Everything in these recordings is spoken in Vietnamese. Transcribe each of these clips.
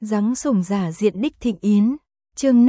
Giáng sủng giả diện đích thịnh yến. Chương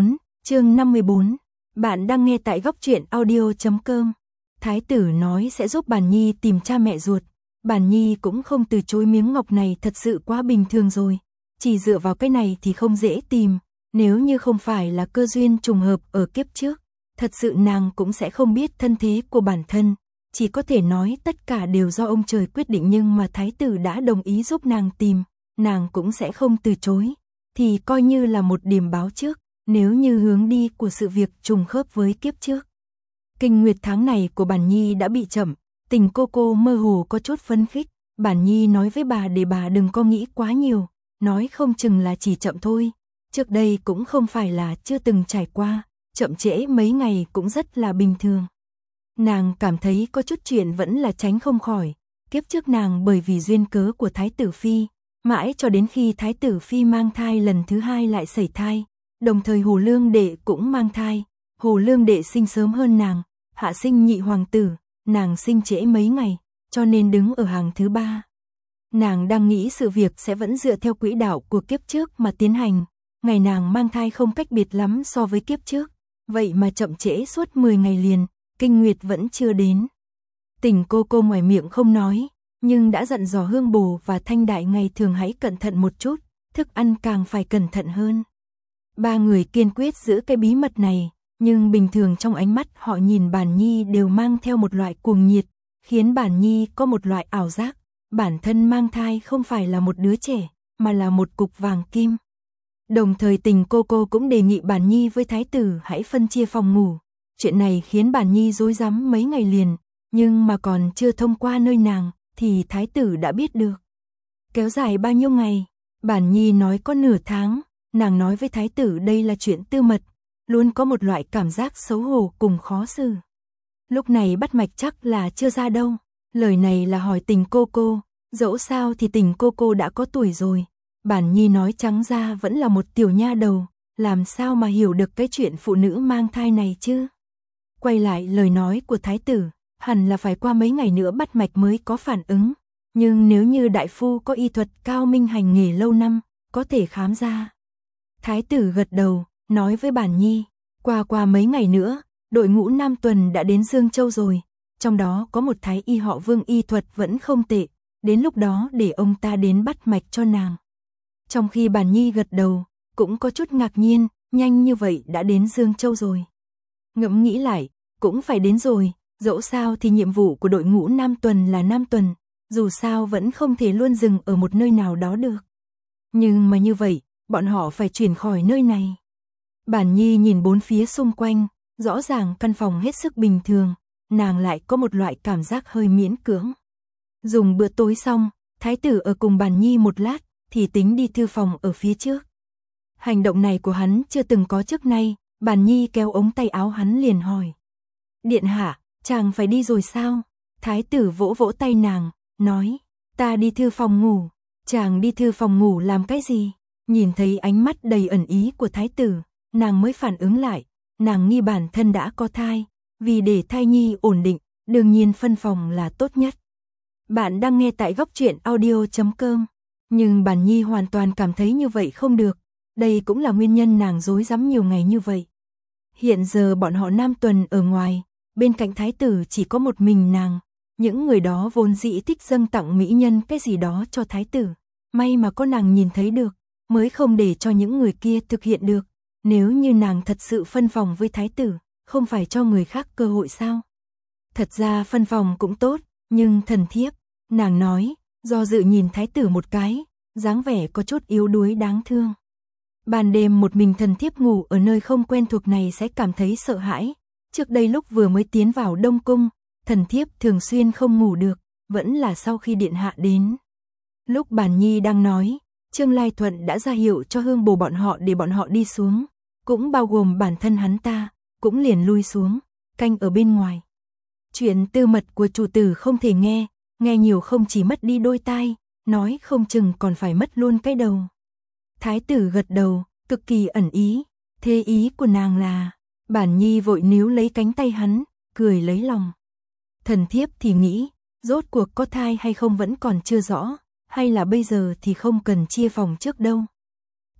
54. Bạn đang nghe tại góc truyện audio.com. Thái tử nói sẽ giúp Bản Nhi tìm cha mẹ ruột. Bản Nhi cũng không từ chối, miếng ngọc này thật sự quá bình thường rồi. Chỉ dựa vào cái này thì không dễ tìm. Nếu như không phải là cơ duyên trùng hợp ở kiếp trước, thật sự nàng cũng sẽ không biết thân thế của bản thân. Chỉ có thể nói tất cả đều do ông trời quyết định, nhưng mà thái tử đã đồng ý giúp nàng tìm, nàng cũng sẽ không từ chối. Thì coi như là một điểm báo trước, nếu như hướng đi của sự việc trùng khớp với kiếp trước. Kinh nguyệt tháng này của Bản Nhi đã bị chậm, Tình cô mơ hồ có chút phấn khích. Bản Nhi nói với bà để bà đừng có nghĩ quá nhiều, nói không chừng là chỉ chậm thôi. Trước đây cũng không phải là chưa từng trải qua, chậm trễ mấy ngày cũng rất là bình thường. Nàng cảm thấy có chút chuyện vẫn là tránh không khỏi. Kiếp trước nàng bởi vì duyên cớ của Thái tử Phi, mãi cho đến khi Thái tử Phi mang thai lần thứ hai lại sẩy thai, đồng thời Hồ Lương Đệ cũng mang thai. Hồ Lương Đệ sinh sớm hơn nàng, hạ sinh nhị hoàng tử, nàng sinh trễ mấy ngày, cho nên đứng ở hàng thứ 3. Nàng đang nghĩ sự việc sẽ vẫn dựa theo quỹ đạo của kiếp trước mà tiến hành. Ngày nàng mang thai không cách biệt lắm so với kiếp trước, vậy mà chậm trễ suốt 10 ngày liền, kinh nguyệt vẫn chưa đến. Tình cô ngoài miệng không nói, nhưng đã dặn dò Hương Bồ và Thanh Đại ngày thường hãy cẩn thận một chút, thức ăn càng phải cẩn thận hơn. Ba người kiên quyết giữ cái bí mật này, nhưng bình thường trong ánh mắt họ nhìn Bản Nhi đều mang theo một loại cuồng nhiệt, khiến Bản Nhi có một loại ảo giác, bản thân mang thai không phải là một đứa trẻ, mà là một cục vàng kim. Đồng thời Tình cô cũng đề nghị Bản Nhi với thái tử hãy phân chia phòng ngủ. Chuyện này khiến Bản Nhi rối rắm mấy ngày liền, nhưng mà còn chưa thông qua nơi nàng, thì thái tử đã biết được. Kéo dài bao nhiêu ngày? Bản Nhi nói có nửa tháng, nàng nói với thái tử đây là chuyện tư mật, luôn có một loại cảm giác xấu hổ cùng khó xử. Lúc này bắt mạch chắc là chưa ra đâu, lời này là hỏi Tình cô, dẫu sao thì Tình cô đã có tuổi rồi. Bản Nhi nói trắng ra vẫn là một tiểu nha đầu, làm sao mà hiểu được cái chuyện phụ nữ mang thai này chứ? Quay lại lời nói của thái tử, hẳn là phải qua mấy ngày nữa bắt mạch mới có phản ứng. Nhưng nếu như đại phu có y thuật cao minh hành nghề lâu năm, có thể khám ra. Thái tử gật đầu, nói với Bản Nhi, qua mấy ngày nữa, đội ngũ Nam Tuần đã đến Dương Châu rồi. Trong đó có một thái y họ Vương y thuật vẫn không tệ, đến lúc đó để ông ta đến bắt mạch cho nàng. Trong khi Bản Nhi gật đầu, cũng có chút ngạc nhiên, nhanh như vậy đã đến Dương Châu rồi. Ngẫm nghĩ lại, cũng phải đến rồi, dẫu sao thì nhiệm vụ của đội ngũ Nam Tuần là Nam Tuần, dù sao vẫn không thể luôn dừng ở một nơi nào đó được. Nhưng mà như vậy, bọn họ phải chuyển khỏi nơi này. Bản Nhi nhìn bốn phía xung quanh, rõ ràng căn phòng hết sức bình thường, nàng lại có một loại cảm giác hơi miễn cưỡng. Dùng bữa tối xong, thái tử ở cùng Bản Nhi một lát, thì tính đi thư phòng ở phía trước. Hành động này của hắn chưa từng có trước nay, Bản Nhi kéo ống tay áo hắn liền hỏi. Điện hạ, chàng phải đi rồi sao? Thái tử vỗ vỗ tay nàng, nói, ta đi thư phòng ngủ. Chàng đi thư phòng ngủ làm cái gì? Nhìn thấy ánh mắt đầy ẩn ý của thái tử, nàng mới phản ứng lại, nàng nghi bản thân đã có thai, vì để thai nhi ổn định, đương nhiên phân phòng là tốt nhất. Bạn đang nghe tại góc truyện audio.com. Nhưng Bản Nhi hoàn toàn cảm thấy như vậy không được, đây cũng là nguyên nhân nàng rối rắm nhiều ngày như vậy. Hiện giờ bọn họ Nam Tuần ở ngoài, bên cạnh thái tử chỉ có một mình nàng, những người đó vốn dĩ thích dâng tặng mỹ nhân cái gì đó cho thái tử, may mà có nàng nhìn thấy được, mới không để cho những người kia thực hiện được. Nếu như nàng thật sự phân phòng với thái tử, không phải cho người khác cơ hội sao? Thật ra phân phòng cũng tốt, nhưng thần thiếp, nàng nói, do dự nhìn thái tử một cái, dáng vẻ có chút yếu đuối đáng thương. Ban đêm một mình thần thiếp ngủ ở nơi không quen thuộc này sẽ cảm thấy sợ hãi. Trước đây lúc vừa mới tiến vào Đông Cung, thần thiếp thường xuyên không ngủ được, vẫn là sau khi điện hạ đến. Lúc Bản Nhi đang nói, Trương Lai Thuận đã ra hiệu cho Hương Bồ bọn họ để bọn họ đi xuống, cũng bao gồm bản thân hắn ta, cũng liền lui xuống, canh ở bên ngoài. Chuyện tư mật của chủ tử không thể nghe, nghe nhiều không chỉ mất đi đôi tai, nói không chừng còn phải mất luôn cái đầu. Thái tử gật đầu, cực kỳ ẩn ý, thế ý của nàng là, Bản Nhi vội níu lấy cánh tay hắn, cười lấy lòng. Thần thiếp thì nghĩ, rốt cuộc có thai hay không vẫn còn chưa rõ, hay là bây giờ thì không cần chia phòng trước đâu.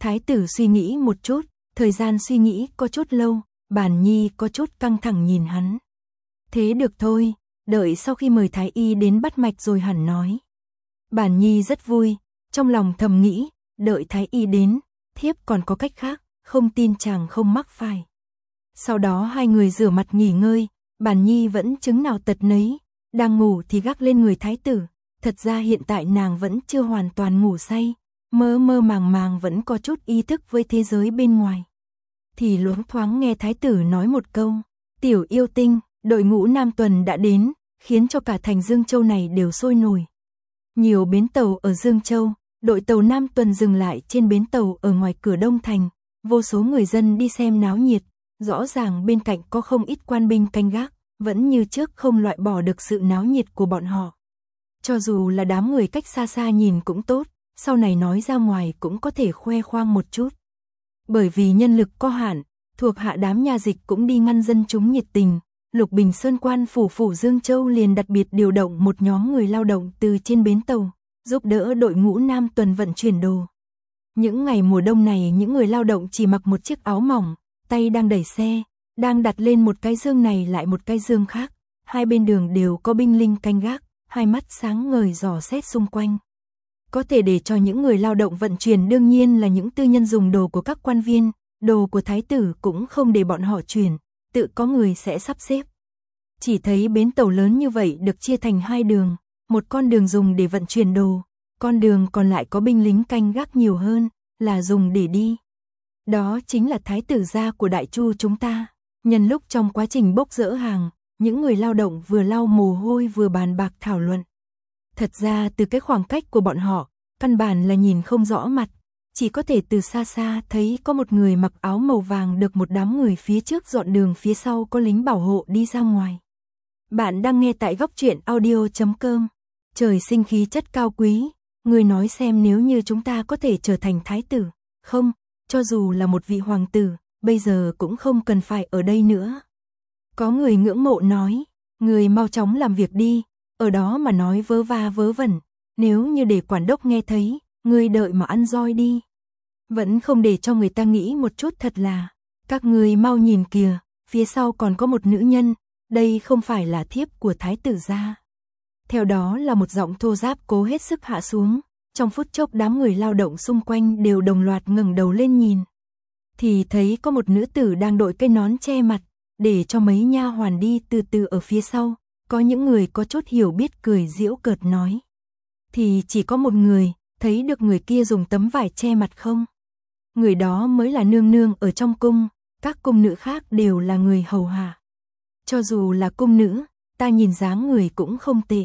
Thái tử suy nghĩ một chút, thời gian suy nghĩ có chút lâu, Bản Nhi có chút căng thẳng nhìn hắn. Thế được thôi, đợi sau khi mời Thái y đến bắt mạch rồi hẳn nói. Bản Nhi rất vui, trong lòng thầm nghĩ, đợi Thái y đến, thiếp còn có cách khác, không tin chàng không mắc phải. Sau đó hai người rửa mặt nghỉ ngơi, Bản Nhi vẫn chứng nào tật nấy, đang ngủ thì gác lên người Thái tử. Thật ra hiện tại nàng vẫn chưa hoàn toàn ngủ say, mơ mơ màng màng vẫn có chút ý thức với thế giới bên ngoài. Thì loáng thoáng nghe Thái tử nói một câu, tiểu yêu tinh, đội ngũ Nam Tuần đã đến, khiến cho cả thành Dương Châu này đều sôi nổi. Nhiều bến tàu ở Dương Châu, đội tàu Nam Tuần dừng lại trên bến tàu ở ngoài cửa Đông Thành, vô số người dân đi xem náo nhiệt, rõ ràng bên cạnh có không ít quan binh canh gác, vẫn như trước không loại bỏ được sự náo nhiệt của bọn họ. Cho dù là đám người cách xa xa nhìn cũng tốt, sau này nói ra ngoài cũng có thể khoe khoang một chút. Bởi vì nhân lực có hạn, thuộc hạ đám nha dịch cũng đi ngăn dân chúng nhiệt tình, Lục Bình Sơn quan phủ Dương Châu liền đặc biệt điều động một nhóm người lao động từ trên bến tàu, giúp đỡ đội ngũ Nam Tuần vận chuyển đồ. Những ngày mùa đông này những người lao động chỉ mặc một chiếc áo mỏng, tay đang đẩy xe, đang đặt lên một cái dương này lại một cái dương khác, hai bên đường đều có binh lính canh gác, hai mắt sáng ngời dò xét xung quanh. Có thể để cho những người lao động vận chuyển đương nhiên là những tư nhân dùng đồ của các quan viên, đồ của thái tử cũng không để bọn họ chuyển, tự có người sẽ sắp xếp. Chỉ thấy bến tàu lớn như vậy được chia thành hai đường, một con đường dùng để vận chuyển đồ, con đường còn lại có binh lính canh gác nhiều hơn, là dùng để đi. Đó chính là thái tử gia của Đại Chu chúng ta. Nhân lúc trong quá trình bốc dỡ hàng, những người lao động vừa lau mồ hôi vừa bàn bạc thảo luận. Thật ra từ cái khoảng cách của bọn họ, căn bản là nhìn không rõ mặt, chỉ có thể từ xa xa thấy có một người mặc áo màu vàng được một đám người phía trước dọn đường, phía sau có lính bảo hộ đi ra ngoài. Bạn đang nghe tại goctruyện.audio.com. Trời sinh khí chất cao quý, người nói xem nếu như chúng ta có thể trở thành thái tử, không, cho dù là một vị hoàng tử, bây giờ cũng không cần phải ở đây nữa. Có người ngưỡng mộ nói, người mau chóng làm việc đi, ở đó mà nói vớ va vớ vẩn, nếu như để quản đốc nghe thấy, người đợi mà ăn roi đi. Vẫn không để cho người ta nghĩ một chút thật là, các người mau nhìn kìa, phía sau còn có một nữ nhân, đây không phải là thiếp của thái tử gia. Theo đó là một giọng thô ráp cố hết sức hạ xuống, trong phút chốc đám người lao động xung quanh đều đồng loạt ngẩng đầu lên nhìn. Thì thấy có một nữ tử đang đội cái nón che mặt, để cho mấy nha hoàn đi từ từ ở phía sau, có những người có chút hiểu biết cười giễu cợt nói. Thì chỉ có một người, thấy được người kia dùng tấm vải che mặt không? Người đó mới là nương nương ở trong cung, các cung nữ khác đều là người hầu hạ. Cho dù là cung nữ, ta nhìn dáng người cũng không tệ.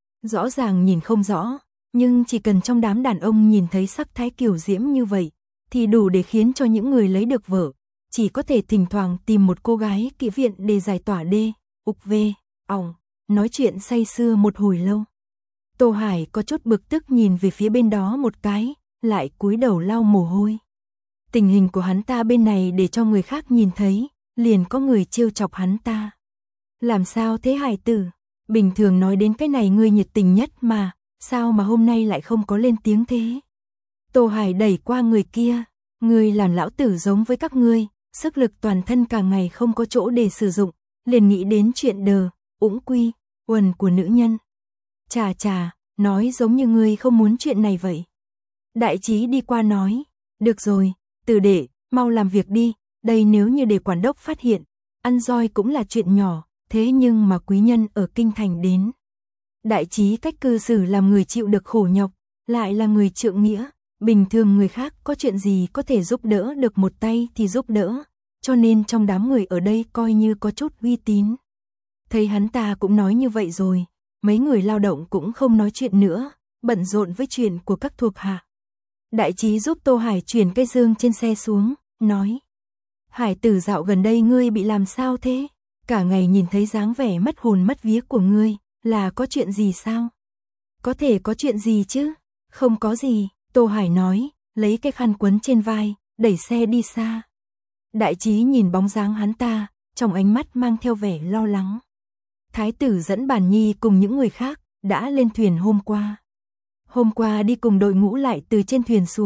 Rõ ràng nhìn không rõ, nhưng chỉ cần trong đám đàn ông nhìn thấy sắc thái kiều diễm như vậy, thì đủ để khiến cho những người lấy được vợ, chỉ có thể thỉnh thoảng tìm một cô gái kỹ viện để giải tỏa đê, ục vê, ỏng, nói chuyện say sưa một hồi lâu. Tô Hải có chút bực tức nhìn về phía bên đó một cái, lại cúi đầu lau mồ hôi. Tình hình của hắn ta bên này để cho người khác nhìn thấy, liền có người trêu chọc hắn ta. Làm sao thế Hải tử? Bình thường nói đến cái này ngươi nhiệt tình nhất mà, sao mà hôm nay lại không có lên tiếng thế? Tô Hải đẩy qua người kia, ngươi làm lão tử giống với các ngươi, sức lực toàn thân cả ngày không có chỗ để sử dụng, liền nghĩ đến chuyện đờ, ũng quy, uẩn của nữ nhân. Chà chà, nói giống như ngươi không muốn chuyện này vậy. Đại trí đi qua nói, được rồi, Tử đệ, mau làm việc đi, đây nếu như để quản đốc phát hiện, ăn roi cũng là chuyện nhỏ, thế nhưng mà quý nhân ở kinh thành đến. Đại trí cách cư xử làm người chịu được khổ nhọc, lại là người trượng nghĩa, bình thường người khác có chuyện gì có thể giúp đỡ được một tay thì giúp đỡ, cho nên trong đám người ở đây coi như có chút uy tín. Thấy hắn ta cũng nói như vậy rồi, mấy người lao động cũng không nói chuyện nữa, bận rộn với chuyện của các thuộc hạ. Đại trí giúp Tô Hải chuyển cái dương trên xe xuống, nói: Hải tử dạo gần đây ngươi bị làm sao thế? Cả ngày nhìn thấy dáng vẻ mất hồn mất vía của ngươi, là có chuyện gì sao? Có thể có chuyện gì chứ? Không có gì, Tô Hải nói, lấy cái khăn quấn trên vai, đẩy xe đi xa. Đại trí nhìn bóng dáng hắn ta, trong ánh mắt mang theo vẻ lo lắng. Thái tử dẫn Bản Nhi cùng những người khác, đã lên thuyền hôm qua. Hôm qua đi cùng đội ngũ lại từ trên thuyền xuống,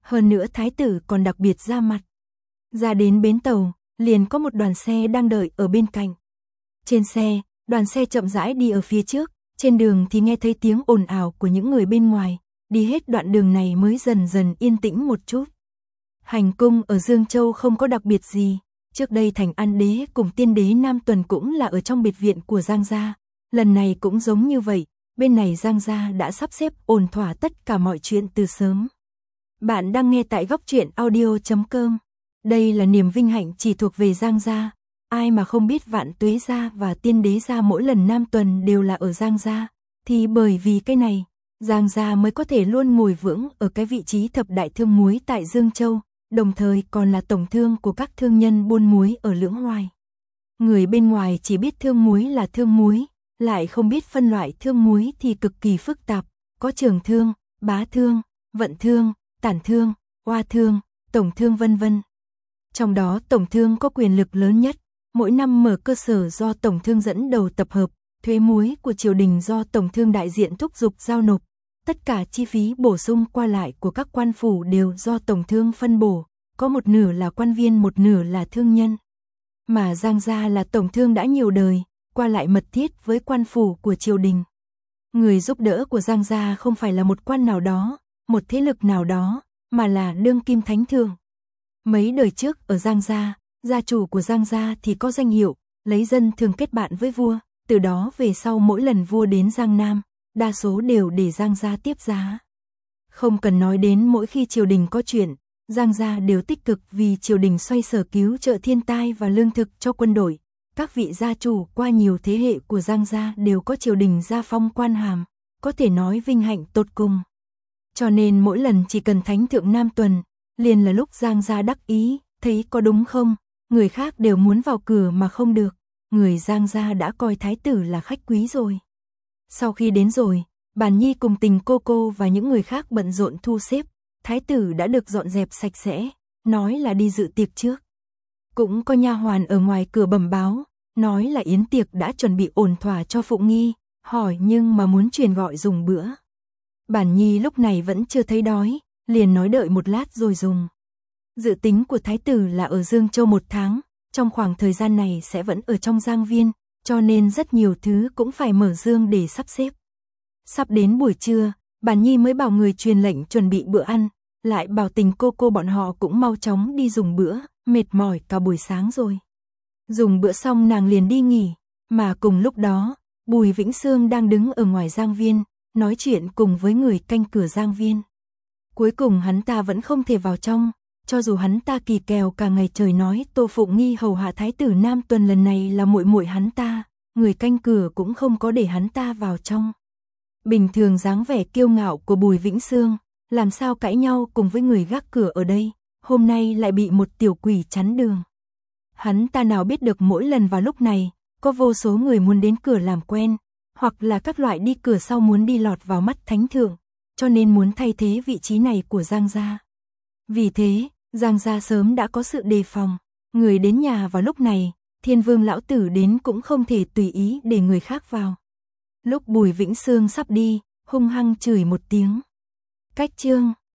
Hơn nữa thái tử còn đặc biệt ra mặt. Ra đến bến tàu, liền có một đoàn xe đang đợi ở bên cạnh. Trên xe, đoàn xe chậm rãi đi ở phía trước, trên đường thì nghe thấy tiếng ồn ào của những người bên ngoài, đi hết đoạn đường này mới dần dần yên tĩnh một chút. Hành cung ở Dương Châu không có đặc biệt gì, trước đây Thành An Đế cùng Tiên Đế Nam Tuần cũng là ở trong biệt viện của Giang gia, lần này cũng giống như vậy, bên này Giang gia đã sắp xếp ổn thỏa tất cả mọi chuyện từ sớm. Bạn đang nghe tại góc truyện audio.com. Đây là niềm vinh hạnh chỉ thuộc về Giang gia, ai mà không biết Vạn Tuế gia và Tiên Đế gia mỗi lần Nam Tuần đều là ở Giang gia, thì bởi vì cái này, Giang gia mới có thể luôn ngồi vững ở cái vị trí thập đại thương muối tại Dương Châu, đồng thời còn là tổng thương của các thương nhân buôn muối ở Lưỡng Hoài. Người bên ngoài chỉ biết thương muối là thương muối, lại không biết phân loại thương muối thì cực kỳ phức tạp, có trường thương, bá thương, vận thương, tản thương, oa thương, tổng thương vân vân. Trong đó tổng thương có quyền lực lớn nhất, mỗi năm mở cơ sở do tổng thương dẫn đầu tập hợp, thuế muối của triều đình do tổng thương đại diện thúc giục giao nộp, tất cả chi phí bổ sung qua lại của các quan phủ đều do tổng thương phân bổ, có một nửa là quan viên một nửa là thương nhân. Mà Giang gia là tổng thương đã nhiều đời, qua lại mật thiết với quan phủ của triều đình. Người giúp đỡ của Giang gia không phải là một quan nào đó, một thế lực nào đó, mà là đương kim thánh thượng. Mấy đời trước ở Giang gia, gia chủ của Giang gia thì có danh hiệu, lấy dân thường kết bạn với vua, từ đó về sau mỗi lần vua đến Giang Nam, đa số đều để Giang gia tiếp giá. Không cần nói đến mỗi khi triều đình có chuyện, Giang gia đều tích cực vì triều đình xoay sở cứu trợ thiên tai và lương thực cho quân đội. Các vị gia chủ qua nhiều thế hệ của Giang gia đều có triều đình gia phong quan hàm, có thể nói vinh hạnh tột cùng. Cho nên mỗi lần chỉ cần thánh thượng Nam Tuần, liền là lúc Giang gia đắc ý, thấy có đúng không, người khác đều muốn vào cửa mà không được, người Giang gia đã coi thái tử là khách quý rồi. Sau khi đến rồi, Bàn Nhi cùng Tình cô và những người khác bận rộn thu xếp, thái tử đã được dọn dẹp sạch sẽ, nói là đi dự tiệc trước. Cũng có nha hoàn ở ngoài cửa bẩm báo, nói là yến tiệc đã chuẩn bị ổn thỏa cho Phụng Nghi, hỏi nhưng mà muốn truyền gọi dùng bữa. Bàn Nhi lúc này vẫn chưa thấy đói, liền nói đợi một lát rồi dùng. Dự tính của thái tử là ở Dương Châu 1 tháng, trong khoảng thời gian này sẽ vẫn ở trong Giang Viên, cho nên rất nhiều thứ cũng phải mở dương để sắp xếp. Sắp đến buổi trưa, Bàn Nhi mới bảo người truyền lệnh chuẩn bị bữa ăn, lại bảo Tình cô bọn họ cũng mau chóng đi dùng bữa, mệt mỏi cả buổi sáng rồi. Dùng bữa xong nàng liền đi nghỉ, mà cùng lúc đó, Bùi Vĩnh Sương đang đứng ở ngoài Giang Viên, nói chuyện cùng với người canh cửa Giang Viên. Cuối cùng hắn ta vẫn không thể vào trong, cho dù hắn ta kỳ kèo cả ngày trời nói Tô Phụng Nghi hầu hạ thái tử Nam Tuần lần này là muội muội hắn ta, người canh cửa cũng không có để hắn ta vào trong. Bình thường dáng vẻ kiêu ngạo của Bùi Vĩnh Sương, làm sao cãi nhau cùng với người gác cửa ở đây, hôm nay lại bị một tiểu quỷ chắn đường. Hắn ta nào biết được mỗi lần vào lúc này, có vô số người muốn đến cửa làm quen, hoặc là các loại đi cửa sau muốn đi lọt vào mắt thánh thượng, cho nên muốn thay thế vị trí này của Giang gia. Vì thế, Giang gia sớm đã có sự đề phòng, người đến nhà vào lúc này, Thiên Vương lão tử đến cũng không thể tùy ý để người khác vào. Lúc Bùi Vĩnh Sương sắp đi, hung hăng chửi một tiếng. Cách chương